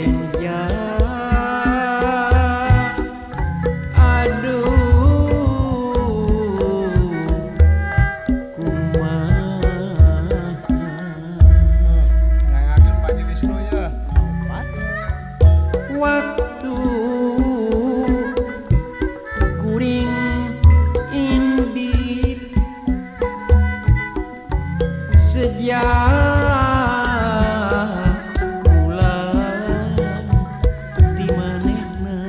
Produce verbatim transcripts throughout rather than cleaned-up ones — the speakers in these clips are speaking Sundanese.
merojenja aduh kumaha ngayakeun Panji Wisnu ya waktu kuring indit sejak pulang di manehna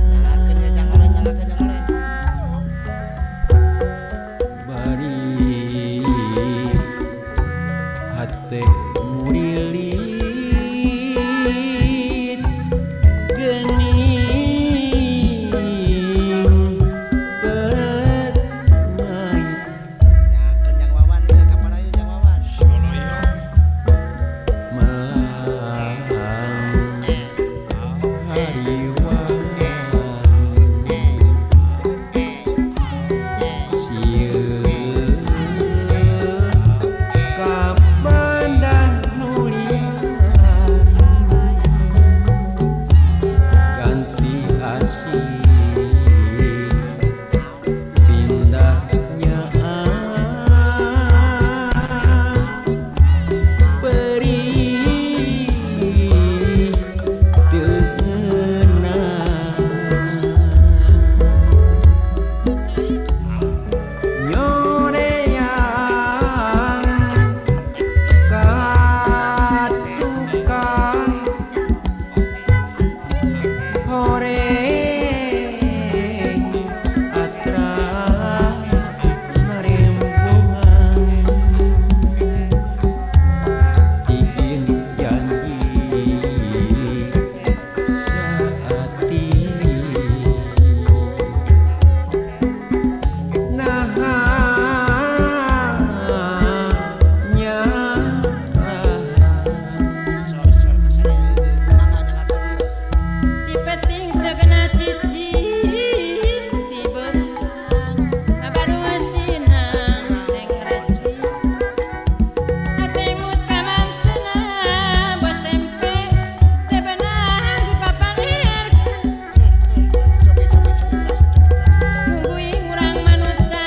bari hate murilit geuning bet mait nyakeun Jang Wawan ya kapan ayo Jang Wawan melang hariwang sieun kapandan nulian ganti asih pindahnya perih teu ngeunah nyoreang ka tukang horeng atra narembongan bikin janji saati naha nyarah sor-sor kasaya mangga nyalakeun Ti peting teu kena cicing ti beurang ngabaruasinang Neng Resti Ateng mut ka manteuna bos tempe teu beunang dipapalirkeun nungguing urang manusa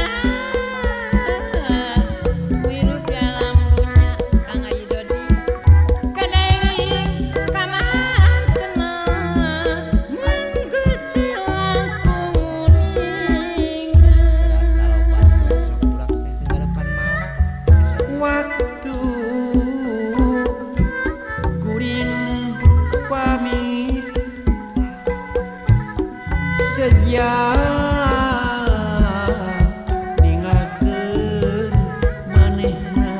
wirup dalam dunya Kang Ayi Dodi kadailing ka manteuna mun Gusti langkung uningan besok ulah teh depan mau waktu kuring pamit sejak ninggalkeun manehna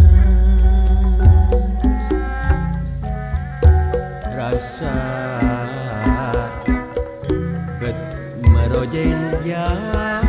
rasa bet merojenja